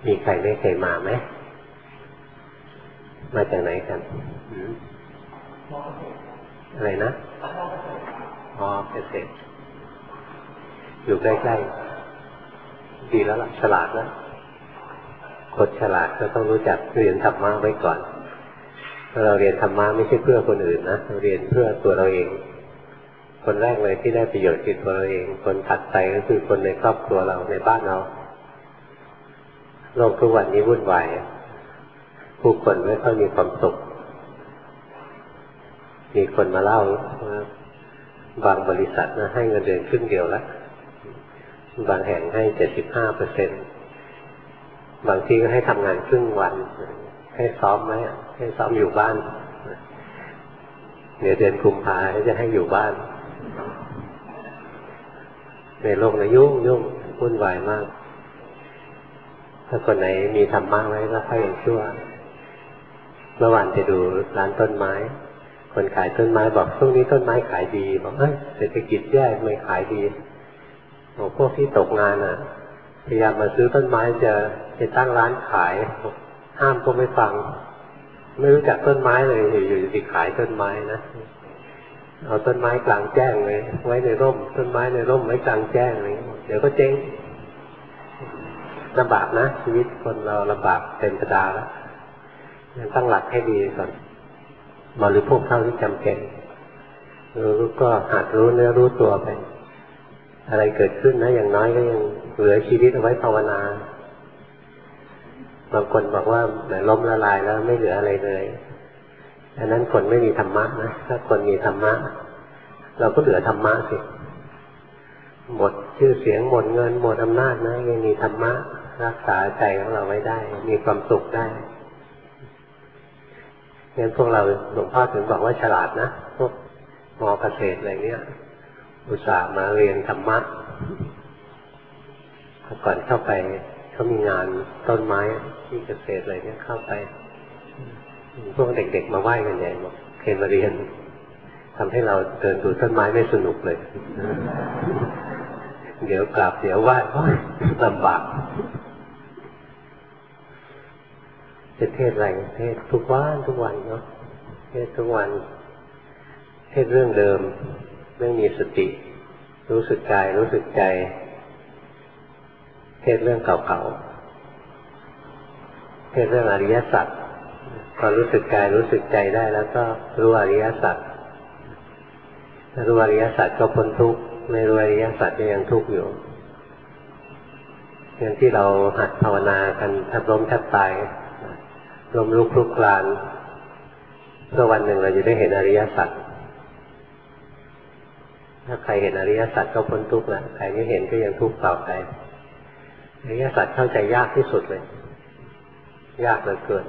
มีใครไม่เคยมาไหมมาจากไหนกันอะไรนะอ๋อเกษตรอยู่ใกล้ๆดีแล้วล่ะฉลาดนะคนฉลาดก็ต้องรู้จักเรียนธรรมะไว้ก่อนเราเรียนธรรมะไม่ใช่เพื่อคนอื่นนะเราเรียนเพื่อตัวเราเองคนแรกเลยที่ได้ประโยชน์คือตัวเราเองคนถัดไปก็คือคนในครอบครัวเราในบ้านเราโลกทุกวันนี้วุ่นวายผู้คนไม่ค่อยมีความสุขมีคนมาเล่าว่าบางบริษัทนะให้เงินเดือนครึ่งเดียวแล้วบางแห่งให้ 75%บางที่ก็ให้ทำงานครึ่งวันให้ซ้อมไหมให้ซ้อมอยู่บ้านเดี๋ยวเดือนกุมภาพันธ์จะให้อยู่บ้านในโลกนะยุ่งวุ่นวายมากถ้าคนไหนมีธรรมะไว้ก็ค่อยยังชั่วเมื่อวานจะดูร้านต้นไม้คนขายต้นไม้บอกช่วงนี้ต้นไม้ขายดีบอกเศรษฐกิจแย่ไม่ขายดีบอกพวกที่ตกงานพยายามมาซื้อต้นไม้จะตั้งร้านขายห้ามก็ไม่ฟังไม่รู้จักต้นไม้เลยอยู่ๆจะขายต้นไม้นะเอาต้นไม้กลางแจ้งเลยไว้ในร่มต้นไม้ในร่มไว้กลางแจ้งเลยเดี๋ยวก็เจ๊งลำบากนะชีวิตคนเราลำบากเป็นธรรมดาแล้วตั้งหลักให้ดีก่อนบริโภคเท่าที่จำเป็นรู้ก็หัดรู้เนื้อรู้ตัวไปอะไรเกิดขึ้นนะอย่างน้อยก็ยังเหลือชีวิตเอาไว้ภาวนาบางคนบอกว่าล้มละลายแล้วไม่เหลืออะไรเลยอันนั้นคนไม่มีธรรมะนะถ้าคนมีธรรมะเราก็เหลือธรรมะสิหมดชื่อเสียงหมดเงินหมดอำนาจนะยังมีธรรมะรักษาใจของเราไว้ได้มีความสุขได้งั้นพวกเราหลวงพ่อถึงบอกว่าฉลาดนะพวกม.เกษตรอะไรเนี้ยอุตส่าห์มาเรียนธรรมะก่อนเข้าไปเขามีงานต้นไม้ที่เกษตรอะไรเนี้ยเข้าไปพวกเด็กๆมาไหว้กันใหญ่บอกเคยมาเรียนทำให้เราเดินดูต้นไม้ไม่สนุกเลยเดี๋ยวกราบเดี๋ยวไหว้ลำบากจะเทศอะไรเทศทุกวันเนาะเทศทุกวันเทศเรื่องเดิมเรื่องมีสติรู้สึกกายรู้สึกใจเทศเรื่องเก่าๆเทศเรื่องอริยสัจพอรู้สึกกายรู้สึกใจได้แล้วก็รู้อริยสัจรู้อริยสัจก็พ้นทุกข์ไม่รู้อริยสัจก็ยังทุกข์อยู่อย่างที่เราหัดภาวนากันแทบล้มแทบตายล้มลุกคลุกคลานเพื่อวันหนึ่งเราจะได้เห็นอริยสัจถ้าใครเห็นอริยสัจก็พ้นทุกข์แล้วใครไม่เห็นก็ยังทุกข์ต่อไปอริยสัจเข้าใจยากที่สุดเลยยากเหลือเกิน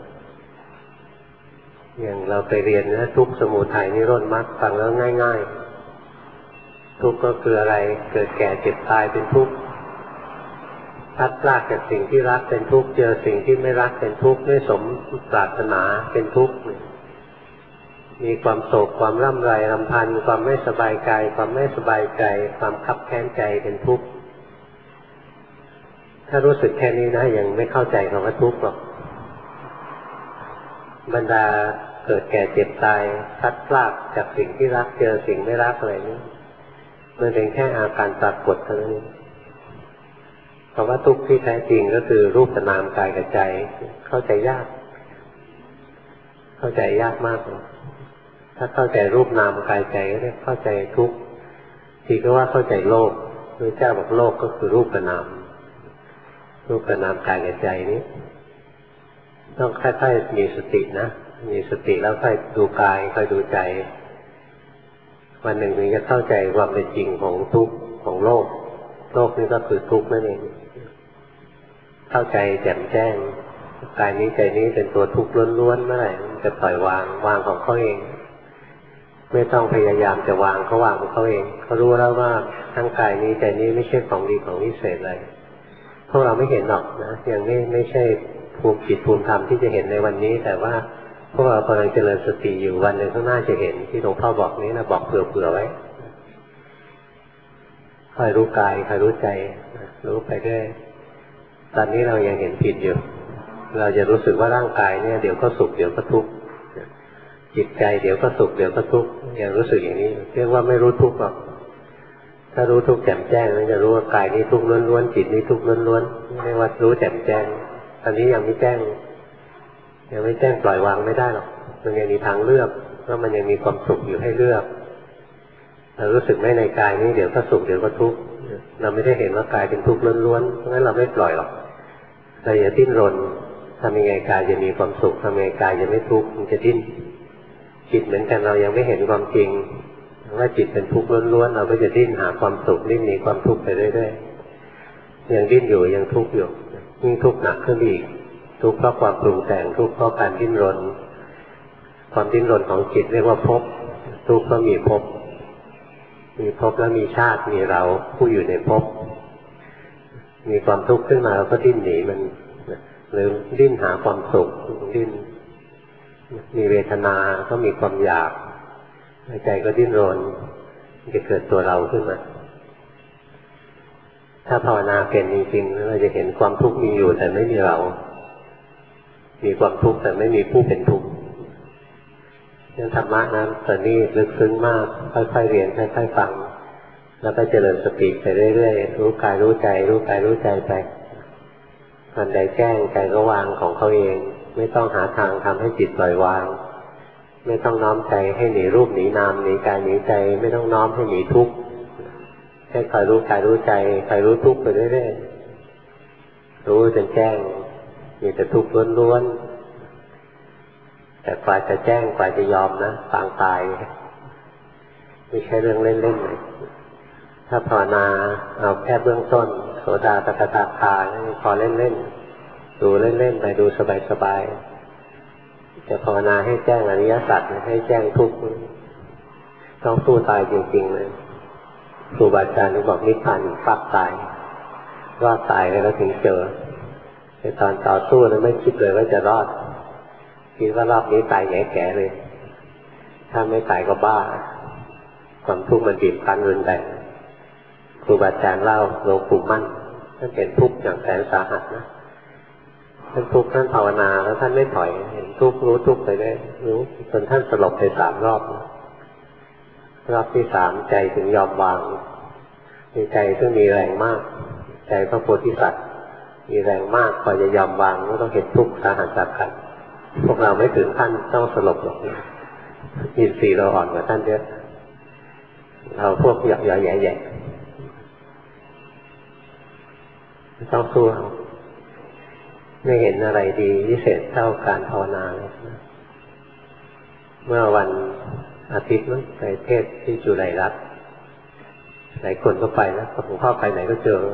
อย่างเราไปเรียนนะทุกข์สมุทัยนิโรธมรรคฟังแล้วง่ายๆทุกข์ก็คืออะไรเกิดแก่เจ็บตายเป็นทุกข์พลัดพรากจากสิ่งที่รักเป็นทุกข์เจอสิ่งที่ไม่รักเป็นทุกข์ไม่สมปรารถนาเป็นทุกข์มีความโศกความร่ำไรรำพันความไม่สบายกายความไม่สบายใจความคับแค้นใจเป็นทุกข์ถ้ารู้สึกแค่นี้นะยังไม่เข้าใจคำว่าทุกข์หรอกบรรดาเกิดแก่เจ็บตายพลัดพรากจากสิ่งที่รักเจอสิ่งไม่รักอะไรนี้มันเป็นแค่อาการปรากฏเท่านั้นคำว่าทุกข์ที่แท้จริงก็คือรูปนามกายกับใจเข้าใจยากมากเลยถ้าเข้าใจรูปนามกายใจก็เรียกเข้าใจทุกข์ทีก็ว่าเข้าใจโลกพระเจ้าบอกโลกก็คือรูปนามกายกับใจนี้ต้องค่อยๆมีสตินะมีสติแล้วค่อยดูกายค่อยดูใจวันหนึ่งถึงจะเข้าใจความเป็นจริงของทุกข์ของโลกนี้ก็คือทุกข์นั่นเองเข้าใจแจ่มแจ้งกายนี้ใจนี้เป็นตัวทุกข์ล้วนๆเมื่อไหร่จะปล่อยวางของเขาเองไม่ต้องพยายามจะวางเขาวางของเขาเองเขารู้แล้วว่าทั้งกายนี้ใจนี้ไม่ใช่ของดีของวิเศษเลยพวกเราไม่เห็นหรอกนะยังไม่ใช่ภูมิจิตภูมิธรรมที่จะเห็นในวันนี้แต่ว่าพวกเรากำลังเจริญสติอยู่วันหนึ่งข้างหน้าจะเห็นที่หลวงพ่อบอกนี้นะบอกเผื่อไว้คอยรู้กายคอยรู้ใจรู้ไปเรื่อยตอนนี้เรายังเห็นผิดอยู่เราจะรู้สึกว่าร่างกายเนี่ยเดี๋ยวก็สุขเดี๋ยวก็ทุกข์จิตใจเดี๋ยวก็สุขเดี๋ยวก็ทุกข์ยังรู้สึกอย่างนี้เรียกว่าไม่รู้ทุกข์หรอกถ้ารู้ทุกข์แจ่มแจ้งแล้วจะรู้ว่ากายนี้ทุกข์ล้วนๆจิตนี้ทุกข์ล้วนๆเรียกว่ารู้แจ่มแจ้งตอนนี้ยังไม่แจ้งปล่อยวางไม่ได้หรอกมันยังมีทางเลือกเพราะมันยังมีความสุขอยู่ให้เลือกเรารู้สึกไหมในกายนี้เดี๋ยวก็สุขเดี๋ยวก็ทุกข์เราไม่ได้เห็นว่ากายเป็นทุกข์ล้วนๆเพราะงั้นเราไม่ปล่อยหรอกเราอย่าดิ้นรนทำยังไงกายจะมีความสุขทำยังไงกายจะไม่ทุกข์มันจะดิ้นจิตเหมือนกันเรายังไม่เห็นความจริงว่าจิตเป็นทุกข์ล้วนๆเราก็จะดิ้นหาความสุขดิ้นหนีความทุกข์ไปเรื่อยๆยังดิ้นอยู่ยังทุกข์อยู่ยิ่งทุกข์หนักขึ้นอีกทุกข์เพราะความปรุงแต่งทุกข์เพราะการดิ้นรนความดิ้นรนของจิตเรียกว่าภพทุกข์เพราะมีภพแล้วมีชาติมีเราผู้อยู่ในภพมีความทุกข์ขึ้นมาเราก็ดิ้นหนีมันหรือดิ้นหาความสุขดิ้นมีเวทนาก็มีความอยากใจก็ดิ้นรนจะเกิดตัวเราขึ้นมาถ้าภาวนาเป็นจริงๆเราจะเห็นความทุกข์มีอยู่แต่ไม่มีเรามีความทุกข์แต่ไม่มีผู้เป็นทุกข์เรื่องธรรมะนะตอนนี้ลึกซึ้งมากค่อยๆเรียนค่อยๆฟังแล้วก็เจริญสติไปเรื่อยๆรู้กายรู้ใจรู้กายรู้ใจไปมันใดแจ้งใจก็วางของเขาเองไม่ต้องหาทางทำให้จิตปล่อยวางไม่ต้องน้อมใจให้หนีรูปหนีนามหนีกายหนีใจไม่ต้องน้อมให้หนีทุกข์แค่คอยรู้กายรู้ใจคอยรู้ทุกข์ไปเรื่อยๆรู้จนแจ้งมีแต่ทุกข์ล้วนๆแต่กว่าจะแจ้งกว่าจะยอมนะปางตายไม่ใช่เรื่องเล่นๆเลยถ้าภาวนาเอาแค่เบื้องต้นโสดาปัตตคาพอเล่นๆดูเล่นๆไปดูสบายๆจะภาวนาให้แจ้งอริยสัจให้แจ้งทุกข์ต้องสู้ตายจริงๆเลยครูบาอาจารย์บอกนิพพานฟักตายว่าตายแล้วถึงเจอในตอนต่อสู้นั้นไม่คิดเลยว่าจะรอดคิดว่ารอบนี้ตายแก่ๆเลยถ้าไม่ตายก็บ้าความทุกข์มันบีบคั้นรุนแรงครูบาอาจารย์เล่าหลวงปู่มั่นท่านเป็นทุกข์อย่างแสนสาหัสนะท่านทุกข์ท่านภาวนาแล้วท่านไม่ถอยเห็นทุกข์รู้ทุกข์ไปได้รู้จนท่านสลบไป3 รอบรอบที่ 3ใจถึงยอมวางมีใจซึ่งมีแรงมากใจพระโพธิสัตว์มีแรงมากพอจะยอมวางก็ต้องเห็นทุกข์สาหัสสาหัสพวกเราไม่ถึงขั้นต้องสลบหรอกอินทรีย์เราอ่อนกว่าท่านเยอะเราพวกหยอกแย่ต้องสู้ไม่เห็นอะไรดีพิเศษเท่าการภาวนาเลยเมื่อวันอาทิตย์ไปเทศที่จุฬารัตน์หลายคนก็ไปนะหลวงพ่อไปไหนก็เจอ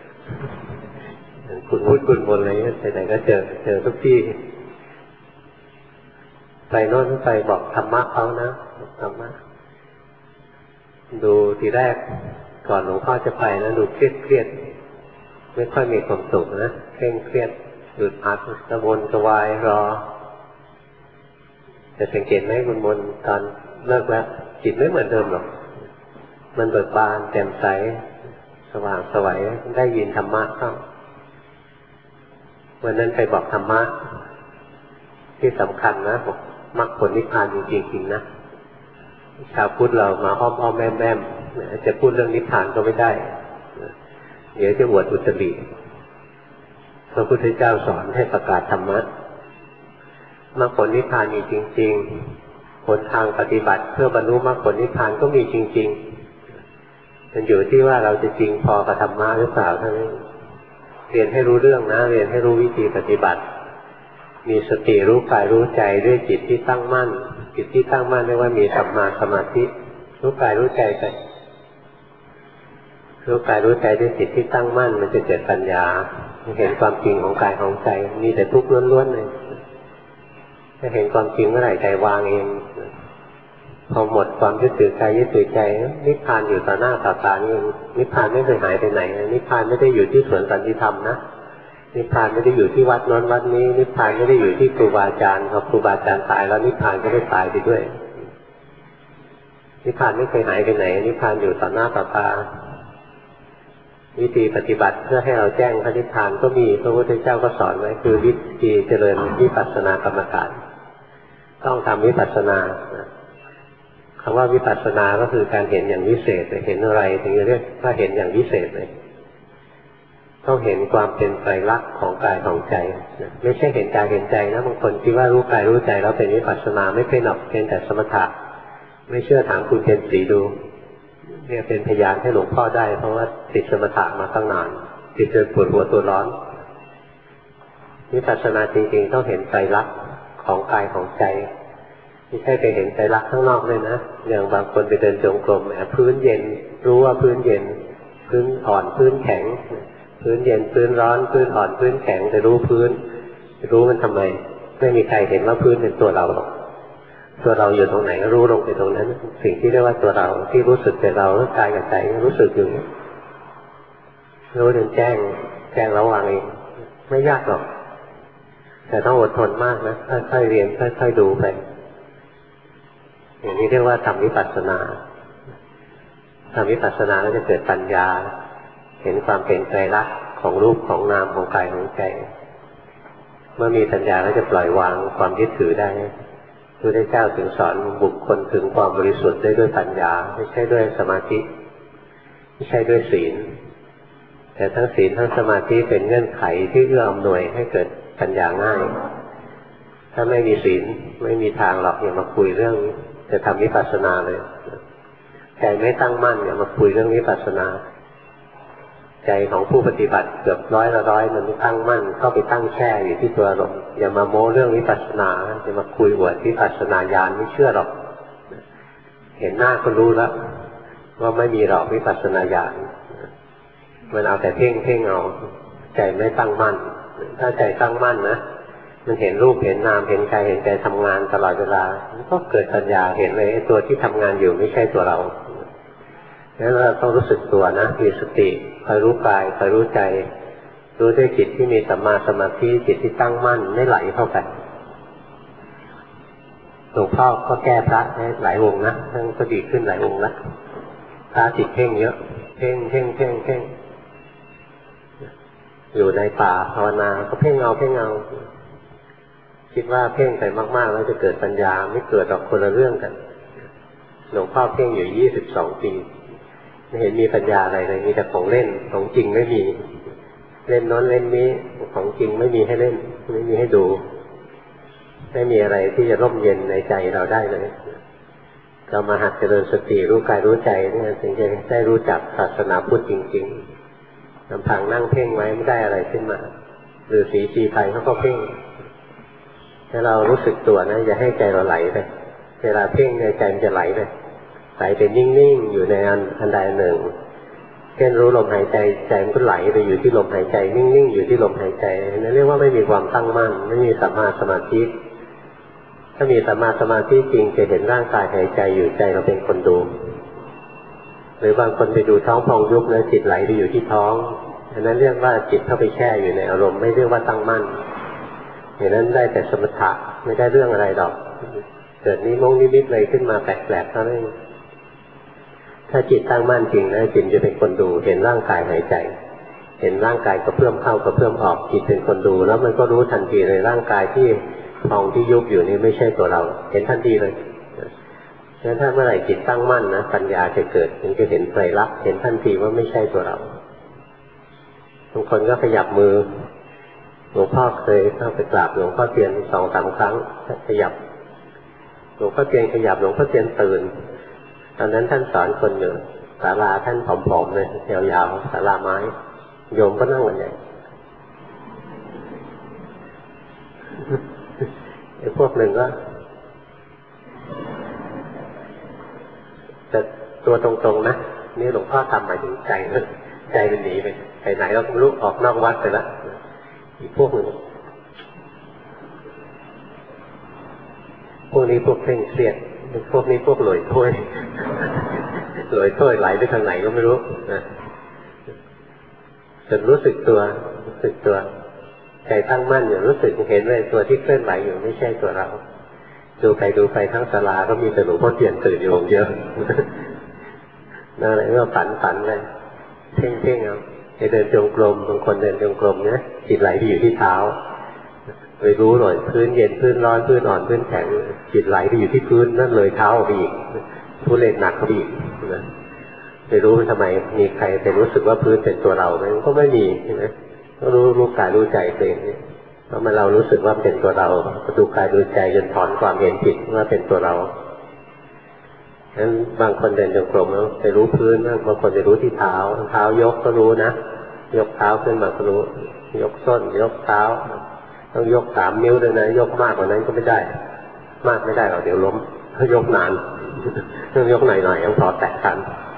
คุณพูดคุณบนอะไรไปไหนก็เจอทุกที่ไปโน่นไปบอกธรรมะเขานะธรรมะดูทีแรกก่อนหลวงพ่อจะไปนะดูเครียดไม่ค่อยมีความสุขนะเคร่งเครียดหยุดอัดกระวนกระวายรอแต่สังเกตไหมคุณมนตอนเลิกแล้วจิตไม่เหมือนเดิมหรอกมันเบิกบานแจ่มใสสว่างไสวได้ยินธรรมะเข้าวันนั้นไปบอกธรรมะที่สำคัญนะบอกมรรคผลนิพพานจริงๆนะชาวพุทธเรามาอ้อมแม่มจะพูดเรื่องนิพพานก็ไม่ได้เดี๋ยวจะอวดอุตริพระพุทธเจ้าสอนให้ประกาศธรรมะมรรคผลนิพพานมีจริงๆผลทางปฏิบัติเพื่อบรรลุมรรคผลนิพพานก็มีจริงๆมันอยู่ที่ว่าเราจะจริงพอกับธรรมะหรือเปล่าเท่านั้นเรียนให้รู้เรื่องนะเรียนให้รู้วิธีปฏิบัติมีสติรู้กายรู้ใจด้วยจิตที่ตั้งมั่นจิตที่ตั้งมั่นเรียกว่ามีสัมมาสมาธิรู้กายรู้ใจไปรู้กายรู้ใจด้วยจิตที่ตั้งมั่นมันจะเกิดปัญญาเห็นความจริงของกายของใจมีแต่ทุกข์ล้วนๆเลยถ้าเห็นความจริงเมื่อไหร่ใจวางเองพอหมดความยึดถือกายยึดถือใจนิพพานอยู่ต่อหน้าต่อตานี่นิพพานไม่เคยหายไปไหนนิพพานไม่ได้อยู่ที่สวนสันติธรรมนะนิพพานไม่ได้อยู่ที่วัดโน้นวัดนี้นิพพานไม่ได้อยู่ที่ครูบาอาจารย์พอครูบาอาจารย์ตายแล้วนิพพานก็ได้ตายไปด้วยนิพพานไม่เคยหายไปไหนนิพพานอยู่ต่อหน้าต่อตาวิธีปฏิบัติเพื่อให้เราแจ้งพระนิพพานก็มีพระพุทธเจ้าก็สอนไว้คือวิธีเจริญวิปัสสนากรรมฐานต้องทำวิปัสสนาคำว่าวิปัสสนาก็คือการเห็นอย่างวิเศษเห็นอะไรถึงจะเรียกว่าเห็นอย่างวิเศษเลยต้องเห็นความเป็นไตรลักษณ์ของกายของใจไม่ใช่เห็นกายเห็นใจนะบางคนคิดว่ารู้กายรู้ใจแล้วเป็นวิปัสสนาไม่เป็นหรอกเป็นแต่สมถะไม่เชื่อถามคุณเพ็ญศรีดูเนี่ยเป็นพยานให้หลวงพ่อได้เพราะว่าติดสมถะมาตั้งนานติดจนปวดหัวตัวร้อนวิปัสสนาจริงๆต้องเห็นไตรลักษณ์ของกายของใจไม่ใช่ไปเห็นไตรลักษณ์ข้างนอกเลยนะอย่างบางคนไปเดินจงกรมพื้นเย็นรู้ว่าพื้นเย็นพื้นอ่อนพื้นแข็งพื้นเย็นพื้นร้อนพื้นอ่อนพื้นแข็งจะรู้พื้นรู้มันทำไมไม่มีใครเห็นว่าพื้นเป็นตัวเราหรอกตัวเราอยู่ตรงไหนก็รู้ลงไปตรงนั้นสิ่งที่เรียกว่าตัวเราที่รู้สึกเป็นเราร่างกายกับใจรู้สึกอยู่รู้จนแจ้งระวังเองไม่ยากหรอกแต่ต้องอดทนมากนะค่อยๆเรียนค่อยๆดูไปอย่างนี้เรียกว่าทำวิปัสสนาทำวิปัสสนาแล้วจะเกิดปัญญาเห็นความเป็นไตรลักษณ์ของรูปของนามของกายของใจเมื่อมีปัญญาแล้วจะปล่อยวางความยึดถือได้พระพุทธเจ้าถึงสอนบุคคลถึงความบริสุทธิ์ได้ด้วยปัญญาไม่ใช่ด้วยสมาธิไม่ใช่ด้วยศีลแต่ทั้งศีลทั้งสมาธิเป็นเงื่อนไขที่เอื้ออำนวยให้เกิดปัญญาง่ายถ้าไม่มีศีลไม่มีทางหรอกอย่ามาคุยเรื่องจะทำวิปัสสนาเลยใจไม่ตั้งมั่นอย่ามาคุยเรื่องวิปัสสนาใจของผู้ปฏิบัติเกือบร้อยมันไม่ตั้งมั่นเข้าไปตั้งแช่อยู่ที่ตัวอารมณ์อย่ามาโม้เรื่องวิปัสสนาจะมาคุยอวดวิปัสสนาญาณไม่เชื่อหรอกเห็นหน้าก็รู้แล้วว่าไม่มีหรอกวิปัสสนาญาณมันเอาแต่เพ่งเอาใจไม่ตั้งมั่นถ้าใจตั้งมั่นนะมันเห็นรูปเห็นนามเห็นกายเห็นใจทำงานตลอดเวลาก็เกิดปัญญาเห็นเลยไอ้ตัวที่ทำงานอยู่ไม่ใช่ตัวเรางั้นเราต้องรู้สึกตัวนะมีสติคอยรู้กายคอยรู้ใจรู้ด้วยจิตที่มีสัมมาสมาธิจิตที่ตั้งมั่นไม่ไหลเข้าไปหลวงพ่อก็แก้พระได้หลายองค์นะท่านก็ดีขึ้นหลายองค์แล้วพระจิตเพ่งเยอะเพ่งอยู่ในป่าภาวนาก็เพ่งเงาคิดว่าเพ่งไปมากๆแล้วจะเกิดปัญญาไม่เกิดหรอกคนละเรื่องกันหลวงพ่อเพ่งอยู่22 ปีไม่เห็นมีปัญญาอะไรเลยมีแต่ของเล่นของจริงไม่มีเล่นโน้นเล่นนี้ของจริงไม่มีให้เล่นไม่มีให้ดูไม่มีอะไรที่จะร่มเย็นในใจเราได้เลยเรามาหัดเจริญสติรู้กายรู้ใจเนี่ยถึงจะได้รู้จักศาสนาพุทธจริงๆลำพังนั่งเพ่งไว้ไม่ได้อะไรขึ้นมาหรือสีชีไทยเขาก็เพ่งถ้าเรารู้สึกตัวนะอย่าให้ใจเราไหลไปเวลาเพ่งในใจมันจะไหลไปไหลไปนิ่งๆอยู่ในอันใดหนึ่งเช่นรู้ลมหายใจใจมันก็ไหลไปอยู่ที่ลมหายใจนิ่งๆอยู่ที่ลมหายใจนั่นเรียกว่าไม่มีความตั้งมั่นไม่มีสัมมาสมาธิถ้ามีสัมมาสมาธิจริงจะเห็นร่างกายหายใจอยู่ใจเราเป็นคนดูหรือบางคนไปดูท้องพองยุบแล้วจิตไหลไปอยู่ที่ท้องอันนั้นเรียกว่าจิตเข้าไปแช่อยู่ในอารมณ์ไม่เรียกว่าตั้งมั่นอย่างนั้นได้แต่สมถะไม่ได้เรื่องอะไรหรอกเกิดนิมิตเลยขึ้นมาแปลกๆเท่านั้นถ้าจิตตั้งมั่นจริงนะจิตจะเป็นคนดูเห็นร่างกายหายใจเห็นร่างกายกระเพื่อมเข้ากระเพื่อมออกจิตเป็นคนดูแล้วมันก็รู้ทันทีเลยร่างกายที่พองที่ยุบอยู่นี่ไม่ใช่ตัวเราเห็นทันทีเลยงั้นถ้าเมื่อไหร่จิตตั้งมั่นนะปัญญาจะเกิดมันจะเห็นไตรลักษณ์เห็นทันทีว่าไม่ใช่ตัวเราบางคนก็ขยับมือหลวงพ่อเคยเข้าไปกราบหลวงพ่อเทียน2-3 ครั้งขยับหลวงพ่อเทียนขยับหลวงพ่อเทียนตื่นตอนนั้นท่านสอนคนอยู่ศาลาท่านผอมๆเลยยาวๆศาลาไม้โยมก็นั่งกันใหญ่ไอ้พวกหนึ่งก็แต่ตัวตรงๆนะนี่หลวงพ่อทำหมายถึงใจนะใจมันหนีไปไหนแล้วไม่รู้ออกนอกวัดไปแล้วอีกพวกหนึ่งพวกนี้พวกเคร่งเครียดพวกนี้พวกหลอยถ้วยไหลไปทางไหนก็ไม่รู้นะจนรู้สึกตัวใจตั้งมั่นอยู่รู้สึกเห็นเลยตัวที่เคลื่อนไหวอยู่ไม่ใช่ตัวเราดูไปทั้งศาลาก็มีแต่หลวงพ่อเทียนตื่นอยู่เยอะนั่นแหละก็ฝันเลยเพ่งเอาเดินจงกรมบางคนเดินจงกรมเนี่ยจิตไหลไปอยู่ที่เท้าไปรู้หน่อยพื้นเย็นพื้นร้อนพื้นอ่อนพื้นแข็งจิตไหลไปอยู่ที่พื้นนั่นเลยเท้าไปอีกทุเรศหนักเขาอีกนะไปรู้ทำไมมีใครไปรู้สึกว่าพื้นเป็นตัวเราไหมก็ไม่มีใช่ไหมก็รู้กายรู้ใจตัวเองเพราะมันเรารู้สึกว่าเป็นตัวเราดูกายดูใจจนถอนความเห็นผิดว่าเป็นตัวเรานั้นบางคนเดินจงกรมแล้วไปรู้พื้นบางคนไปรู้ที่เท้าเท้ายกก็รู้นะยกเท้าขึ้นมาก็รู้ยกส้นยกเท้าต้องยก3 นิ้วด้วยนะยกมากกว่านั้นก็ไม่ได้มากไม่ได้หรอกเดี๋ยวล้มถ้ายกนานต้องยกหน่อยๆต้องพอแตะกัน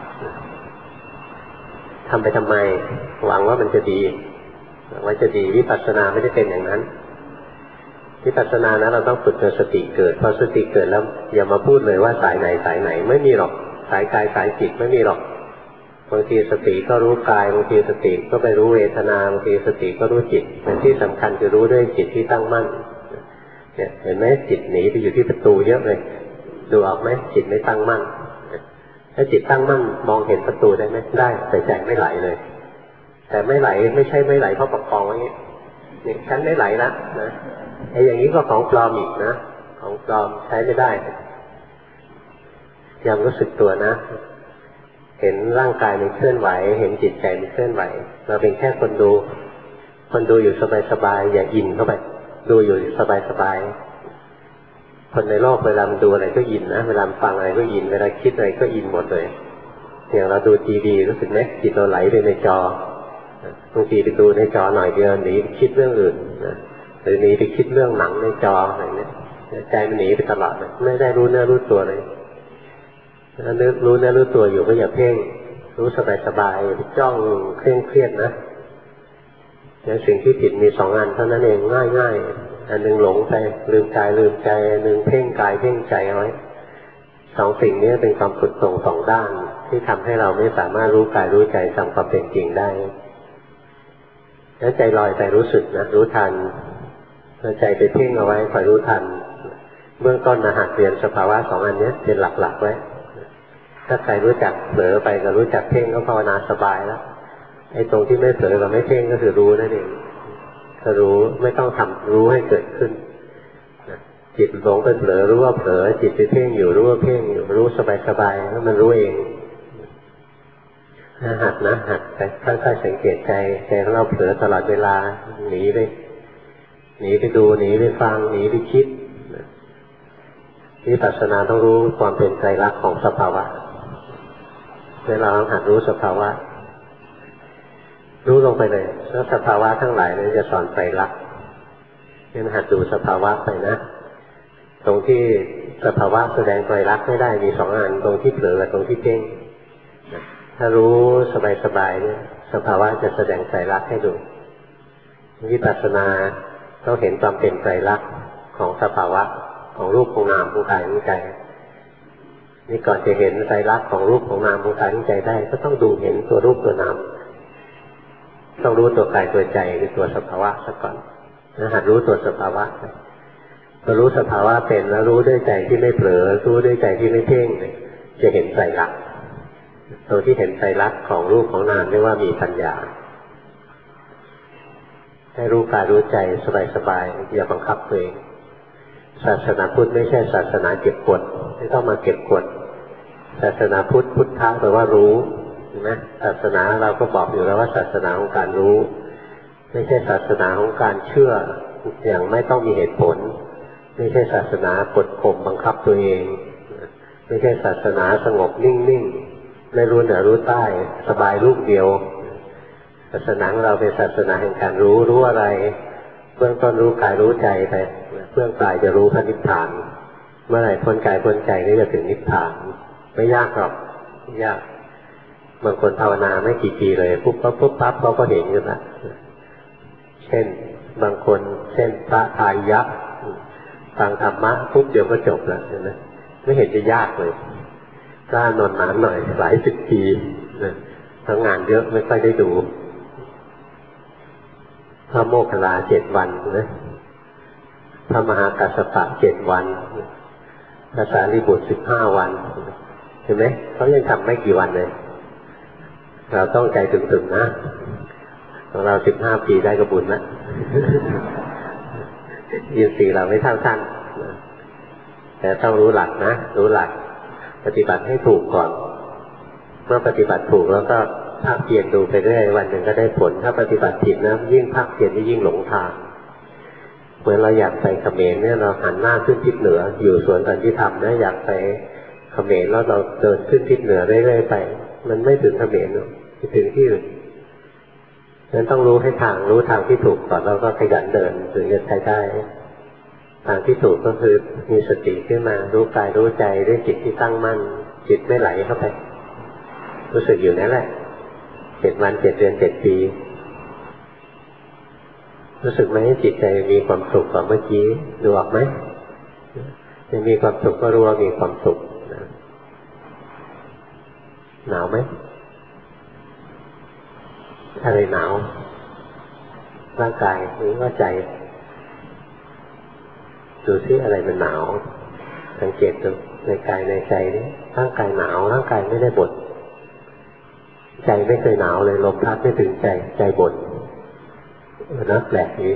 ทำไปทำไมหวังว่ามันจะดีว่าจะดีวิปัสสนาไม่ได้เป็นอย่างนั้นวิปัสสนานะเราต้องฝึกจนสติเกิดพอสติเกิดแล้วอย่ามาพูดเลยว่าสายไหนสายไหนไม่มีหรอกสายกายสายจิตไม่มีหรอกบางทีสติก็รู้กายบางทีสติก็ไปรู้เวทนาบางทีสติก็รู้จิตแต่ที่สำคัญคือรู้ด้วยจิตที่ตั้งมั่นเนี่ยเห็นไหมจิตหนีไปอยู่ที่ประตูเยอะเลยดูออกไหมจิตไม่ตั้งมั่นถ้าจิตตั้งมั่นมองเห็นประตูได้ไหมได้แต่ใจไม่ไหลเลยแต่ไม่ไหลไม่ใช่ไม่ไหลเพราะประคองไว้เนี่ยฉันไม่ไหลละนะไอ้อย่างนี้ก็ของปลอมอีกนะของปลอมใช้ไม่ได้ยังรู้สึกตัวนะเห็นร่างกายมันเคลื่อนไหวเห็นจิตใจมันเคลื่อนไหวเราเป็นแค่คนดูอยู่สบายๆอย่าอินเข้าไปดูอยู่สบายๆคนในโลกเวลามันดูอะไรก็อินนะเวลาฟังอะไรก็อินเวลาคิดอะไรก็อินหมดเลยอย่างเราดูทีวีรู้สึกไหมจิตเราไหลไปในจอบางทีไปดูในจอหน่อยเดียวหนีไปคิดเรื่องอื่นนะหรือหนีไปคิดเรื่องหนังในจออะไรเนี่ยใจมันหนีไปตลอดไม่ได้รู้เนื้อรู้ตัวเลยถ้ารู้เนื้อรู้ตัวอยู่ก็อย่าเพ่งรู้สบายๆไปจ้องเคร่งเครียดนะอย่างสิ่งที่ผิดมี2 อันเท่านั้นเองง่ายๆอันหนึ่งหลงไปลืมกายลืมใจอันหนึ่งเพ่งกายเพ่งใจเอาไว้2 สิ่งนี้เป็นความฝึกตรง2 ด้านที่ทำให้เราไม่สามารถรู้กายรู้ใจตามความเป็นจริงได้แล้วใจลอยใจรู้สึกนะรู้ทันแล้วใจไปเพ่งเอาไว้คอยรู้ทันเบื้องต้นหัดเรียนสภาวะ2 อันนี้เป็นหลักๆไว้ถ้าใครรู้จักเผลอไปก็รู้จักเพ่งก็ภาวนาสบายแล้วไอ้ตรงที่ไม่เผลอกับไม่เพ่งก็คือรู้นั่นเองถ้ารู้ไม่ต้องทำรู้ให้เกิดขึ้นจิตหลงไปเผลอรู้ว่าเผลอจิตไปเพ่งอยู่รู้ว่าเพ่งอยู่รู้สบายๆแล้วมันรู้เองหัดนะหัดไปค่อยๆสังเกตใจของเราเผลอตลอดเวลาหนีไปดูหนีไปฟังหนีไปคิดวิปัสสนาต้องรู้ความเป็นไตรลักษณ์ของสภาวะเวลาเราหัดรู้สภาวะรู้ลงไปเลยแล้วสภาวะทั้งหลายนั้นจะสอนไตรลักษณ์งั้นหัดดูสภาวะไปนะตรงที่สภาวะแสดงไตรลักษณ์ไม่ได้มี2 อันตรงที่เผลอกับตรงที่เพ่งถ้ารู้สบายๆเนี่ยสภาวะจะแสดงไตรลักษณ์ให้ดูวิปัสสนาต้องเห็นความเป็นไตรลักษณ์ของสภาวะของรูปของนามของกายของใจนี่ก่อนจะเห็นไตรลักษณ์ของรูปของนามของกายของใจได้ก็ต้องดูเห็นตัวรูปตัวนามต้องรู้ตัวกายตัวใจคือตัวสภาวะซะก่อนหัดรู้ตัวสภาวะพอรู้สภาวะเป็นแล้วรู้ด้วยใจที่ไม่เผลอรู้ด้วยใจที่ไม่เพ่งจะเห็นไตรลักษณ์ตัวที่เห็นไตรลักษณ์ของรูปของนามเรียกว่ามีปัญญาให้รู้กายรู้ใจสบายๆอย่าบังคับตัวเองศาสนาพุทธไม่ใช่ศาสนาเก็บกดไม่ต้องมาเก็บกดศาสนาพุทธพุทธะแปลว่ารู้เห็นไหมศาสนาเราก็บอกอยู่แล้วว่าศาสนาของการรู้ไม่ใช่ศาสนาของการเชื่ออย่างไม่ต้องมีเหตุผลไม่ใช่ศาสนากดข่มบังคับตัวเองไม่ใช่ศาสนาสงบนิ่งๆไม่รู้เหนือรู้ใต้สบายลูกเดียวศาสนาของเราเป็นศาสนาแห่งการรู้อะไรเบื้องต้นรู้กายรู้ใจไปเบื้องปลายจะรู้พระนิพพานเมื่อไหร่พ้นกายพ้นใจก็จะถึงนิพพานไม่ยากหรอกไม่ยากบางคนภาวนาไม่กี่ปีเลยปุ๊บปั๊บเขาก็เห็นกันละเช่นบางคนเช่นพระทายะฟังธรรมะปุ๊บเดี๋ยวก็จบแล้วเห็นไหมไม่เห็นจะยากเลยกล้านอนหนานหน่อยหลาย10 ปีทั้งงานเยอะไม่ค่อยได้ดูพระโมคคัลลา7 วันนะพระมหากัสสปะ7 วันพระสารีบุตร15 วันเห็นไหมเขายังทำไม่กี่วันเลยเราต้องใจถึงๆนะของเรา15 ปีได้ก็บุญละอินทรีย์เราไม่เท่าท่านแต่ต้องรู้หลักนะรู้หลักปฏิบัติให้ถูกก่อนเมื่อปฏิบัติถูกแล้วก็ภาคเพียรดูไปเรื่อยวันหนึ่งก็ได้ผลถ้าปฏิบัติผิดนะยิ่งภาคเพียรยิ่งหลงทางเหมือนเราอยากไปเขมรเนี่ยเราหันหน้าขึ้นทิศเหนืออยู่สวนสันติธรรมนะอยากไปเขมรแล้วเราเดินขึ้นทิศเหนือเรื่อยๆไปมันไม่ถึงเขมรถึงที่อื่นฉะนั้นต้องรู้ให้ทางรู้ทางที่ถูกก่อนแล้วก็ขยันเดินถึงจะใช้ได้ทางที่ถูกก็คือมีสติขึ้นมารู้กายรู้ใจด้วยจิตที่ตั้งมั่นจิตไม่ไหลเข้าไปรู้สึกอยู่นั่นแหละ7 วัน 7 เดือน 7 ปีรู้สึกไหมจิตใจมีความสุขกว่าเมื่อกี้ดูออกไหมจะมีความสุขก็รู้ว่ามีความสุขหนาวไหมอะไรหนาวร่างกายหรือว่าใจดูซิอะไรมันหนาวสังเกตดูในกายในใจนี่ร่างกายหนาวร่างกายไม่ได้บ่นใจไม่เคยหนาวเลยลมพัดไม่ถึงใจใจบ่นนะแปลกดี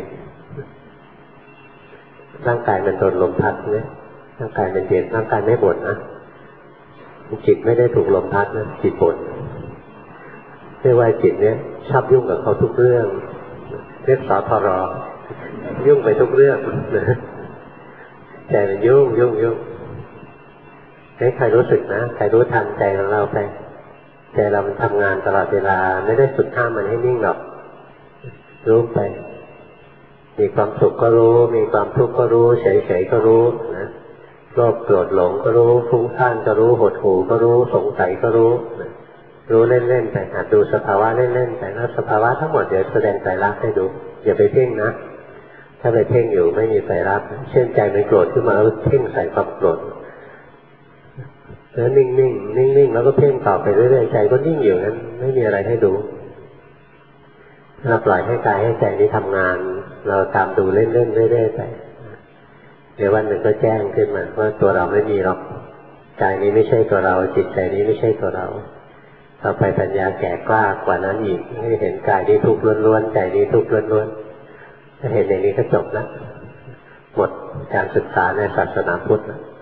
ร่างกายมันโดนลมพัดเนี่ยร่างกายมันเย็นร่างกายไม่บ่นนะจิตไม่ได้ถูกลมพัดนะจิตบ่นเรียกว่าจิตเนี่ยชอบยุ่งกับเขาทุกเรื่องเรียกสทรยุ่งไปทุกเรื่องใจมันยุ่งให้ใครรู้สึกนะใครรู้ทันใจของเราไปใจเรามันทำงานตลอดเวลาไม่ได้ฝึกห้ามมันให้นิ่งหรอกรู้ไปมีความสุขก็รู้มีความทุกข์ก็รู้เฉยๆก็รู้นะโลภโกรธหลงก็รู้ฟุ้งซ่านก็รู้หดหู่ก็รู้สงสัยก็รู้นะรู้เล่นๆไปหัดดูสภาวะเล่นๆไปแล้วสภาวะทั้งหมดเดี๋ยวแสดงไตรลักษณ์ให้ดูอย่าไปเพ่งนะถ้าไปเพ่งอยู่ไม่มีไตรลักษณ์เช่นใจมันโกรธขึ้นมาแล้วเพ่งใส่ความโกรธแล้วนิ่งๆแล้วก็เพ่งต่อไปเรื่อยๆใจก็นิ่งอยู่นั้นไม่มีอะไรให้ดูเราปล่อยให้กายให้ใจนี้ทำงานเราตามดูเล่นๆเรื่อยๆไปเดี๋ยววันหนึ่งก็แจ้งขึ้นมาว่าตัวเราไม่มีหรอกกายนี้ไม่ใช่ตัวเราจิตใจนี้ไม่ใช่ตัวเราต่อไปปัญญาแก่กล้ากว่านั้นอีกให้เห็นกายนี้ทุกข์ล้วนๆใจนี้ทุกข์ล้วนๆถ้าเห็นอย่างนี้ก็จบแล้วหมดการศึกษาในศาสนาพุทธ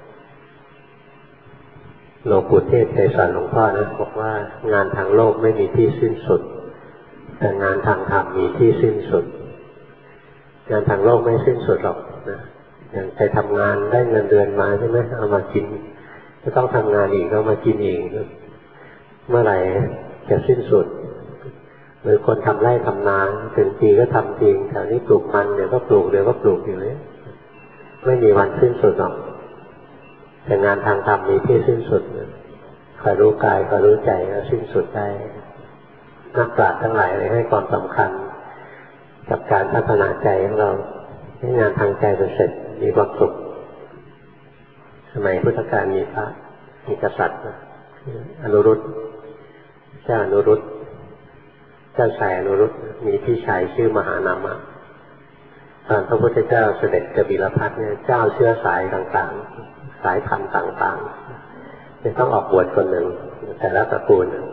หลวงปู่เทศเคยสอนหลวงพ่อนะบอกว่างานทางโลกไม่มีที่สิ้นสุดแต่งานทางธรรมมีที่สิ้นสุดงานทางโลกไม่สิ้นสุดหรอกนะอย่างไปทำงานได้เงินเดือนมาใช่ไหมเอามากินก็ต้องทำงานอีกก็มากินอีกเมื่อไหร่จะสิ้นสุดหรือคนทำไร่ทำนาถึงปีก็ทำจริงแถวนี้ปลูกมันเดี๋ยวก็ปลูกอยู่เลยไม่มีวันสิ้นสุดหรอกแต่งานทางธรรมมีที่สิ้นสุดคอยรู้กายคอยรู้ใจแล้วสิ้นสุดได้นักปราชญ์ทั้งหลายเลยให้ความสำคัญกับการพัฒนาใจของเราให้งานทางใจเป็นเสร็จมีความสุขสมัยพุทธกาลมีพระมีกษัตริย์อนุรุตเจ้าอนุรุตเจ้าชายอนุรุตมีพี่ชายชื่อมหานามะตอนพระพุทธเจ้าเสด็จกบิลพัสเนี่ยเจ้าเชื้อสายต่างๆสายพันธุ์ต่างๆจะต้องออกบวชคนหนึ่งแต่ละตระกูลเนี่ย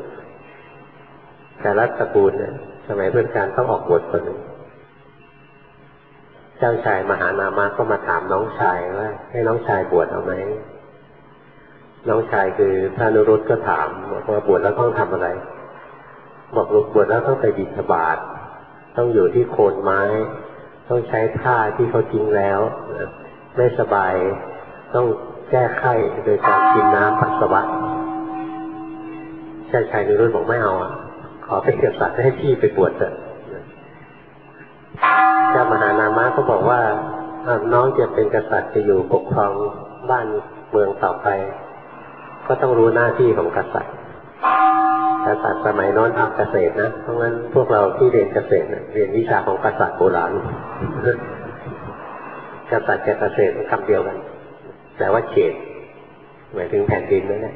สมัยพุทธกาลต้องออกบวชคนหนึ่งเจ้าชายมหานามะก็มาถามน้องชายว่าให้น้องชายบวชเอาไหมน้องชายคือพระอนุรุตก็ถามว่าบวชแล้วต้องทำอะไรบอกบวชแล้วต้องไปบิณฑบาตต้องอยู่ที่โคนไม้ต้องใช้ผ้าที่เขาทิ้งแล้วไม่สบายต้องแก้ไขโดยการกินน้ำปัสสาวะเจ้าชายอนุรุตบอกไม่เอาขอเป็นกษัตริย์ให้พี่ไปบวชเถอะเจ้ามหานามะก็บอกว่าน้องจะเป็นกษัตริย์จะอยู่ปกครองบ้านเมืองต่อไปก็ต้องรู้หน้าที่ของกษัตริย์สมัยโน้นทำเกษตรนะเพราะงั้นพวกเราที่เรียนเกษตรเรียนวิชาของกษัตริย์โบราณกษัตริย์กับเกษตรคำเดียวกันแต่ว่าเขตหมายถึงแผ่นดินนั่นแหละ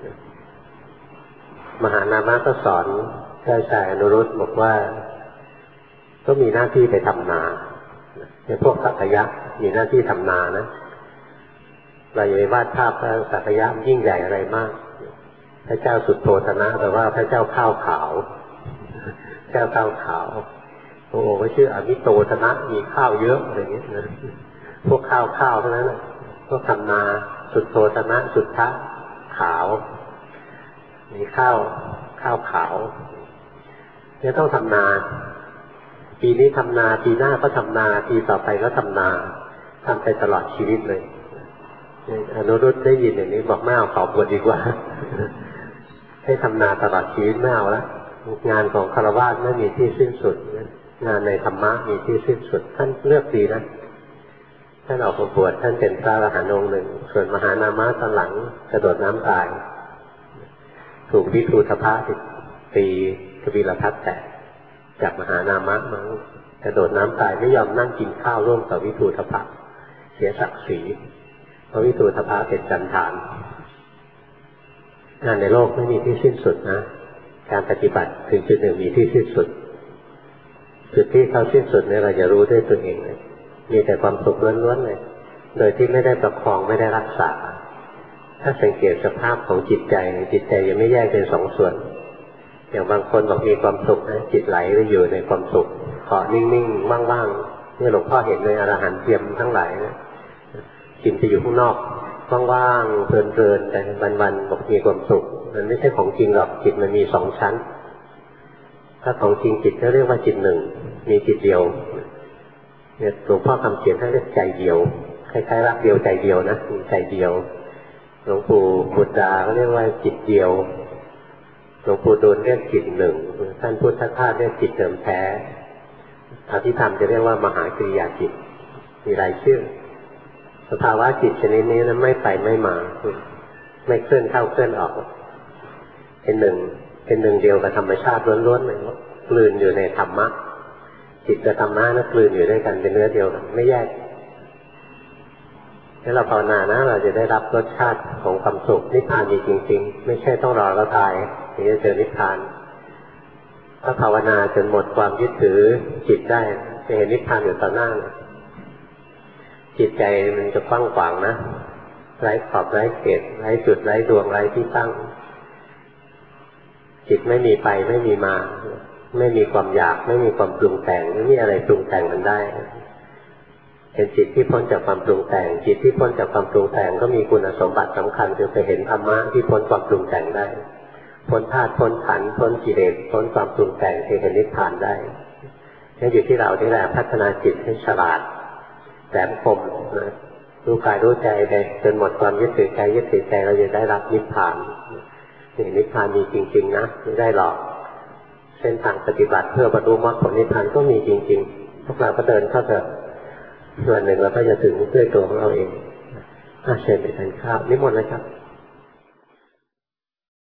มหานามะก็สอนเจ้าชายอนุรุตบอกว่าก็มีหน้าที่ไปทำนาในพวกสักยะมีหน้าที่ทำนานะเราอย่าไปวาดภาพพระสักยะยิ่งใหญ่อะไรมากพระเจ้าสุโธทนะแต่ว่าพระเจ้าข้าวขาวเจ้าข้าวขาวโอ้โหก็ชื่ออมิโตธนะมีข้าวเยอะอะไรอย่างเงี้ยนะพวกข้าวเท่านั้นแหละพวกทำนาสุดโทธนะสุดทะขาวมีข้าวขาวเนี่ยต้องทำนาปีนี้ทำนาปีหน้าก็ทำนาปีต่อไปก็ทำนาทำไปตลอดชีวิตเลยอนุรุตได้ยินอย่างนี้บอกไม่เอาขอบวชดีกว่าให้ทำนาตลอดชีวิตไม่เอาละงานของฆราวาสไม่มีที่สิ้นสุดงานในธรรมะมีที่สิ้นสุดท่านเลือกดีนะท่านออกบวชท่านเป็นพระอรหันต์องค์หนึ่งส่วนมหานามะตอนหลังกระโดดน้ำตายถูกวิทูธพะตีกบิลพัสแตกจากมหานามะมั้งกระโดดน้ำตายไม่ยอมนั่งกินข้าวร่วมกับวิทูธพะเสียศักดิ์ศรีเพราะวิทูธพะเป็นจันทานงานในโลกไม่มีที่สิ้นสุดนะการปฏิบัติถึงจุดหนึ่งมีที่สิ้นสุดจุดที่เขาสิ้นสุดเนี่ยเราจะรู้ด้วยตัวเองเลยมีแต่ความสุขล้วนๆเลยโดยที่ไม่ได้ประคองไม่ได้รักษาถ้าสังเกตสภาพของจิตใจยังไม่แยกเป็นสองส่วนอย่างบางคนบอกมีความสุขนะจิตไหลไปอยู่ในความสุขเกาะนิ่งๆว่างๆนี่หลวงพ่อเห็นในอรหันต์เทียมทั้งหลายนะจิตไปอยู่ข้างนอกว่างๆเพลินๆแต่วันๆบอกมีความสุขมันไม่ใช่ของจริงหรอกจิตมันมีสองชั้นถ้าของจริงจิตก็เรียกว่าจิตหนึ่งมีจิตเดียวเนี่ยหลวงพ่อคำเขียนให้เรียกใจเดียวคล้ายๆรักเดียวใจเดียวนะใจเดียวหลวงปู่บุตรดาก็เรียกว่าจิตเดียวหลวงปู่ดูลเรียกจิตหนึ่งท่านพุทธทาสเรียกจิตเดิมแท้อภิธรรมจะเรียกว่ามหากริยาจิตมีหลายชื่อสภาวะจิตชนิดนี้นั้นไม่ไปไม่มาไม่เคลื่อนเข้าเคลื่อนออกเป็นหนึ่งเดียวกับธรรมชาติล้วนๆเลยกลืนอยู่ในธรรมะจิตกับธรรมะนั้นกลืนอยู่ด้วยกันเป็นเนื้อเดียวกันไม่แยกถ้าเราภาวนานะเราจะได้รับรสชาติของความสุขนิพพานมีจริงๆไม่ใช่ต้องรอแล้วตายถึงจะเจอนิพพานถ้าภาวนาจนหมดความยึดถือจิตได้จะเห็นนิพพานอยู่ต่อหน้าจิตใจมันจะกว้างขวางนะไร้ขอบไร้เขตไร้จุดไร้ดวงไร้ที่ตั้งจิตไม่มีไปไม่มีมาไม่มีความอยากไม่มีความปรุงแต่งไม่มีอะไรปรุงแต่งมันได้เป็นจิตที่พ้นจากความปรุงแต่งจิตที่พ้นจากความปรุงแต่งก็มีคุณสมบัติสำคัญคือไปเห็นธรรมะที่พ้นความปรุงแต่งได้พ้นธาตุพ้นขันธ์พ้นกิเลสพ้นความปรุงแต่งที่เห็นนิพพานได้นี่อยู่ที่เราที่แหละพัฒนาจิตให้ฉลาดแหลมคมนะรู้กายรู้ใจไปจนหมดความยึดถือกายยึดถือใจเราจะได้รับนิพพานนี่นิพพานมีจริงๆนะไม่ได้หรอกเส้นทางปฏิบัติเพื่อบรรลุมรรคผลนิพพานก็มีจริงๆพวกเราก็เดินเข้าเถอะส่วนหนึ่งเราก็จะถึงด้วยตัวของเราเองเชิญไปทานข้าวนิมนต์เลยครับ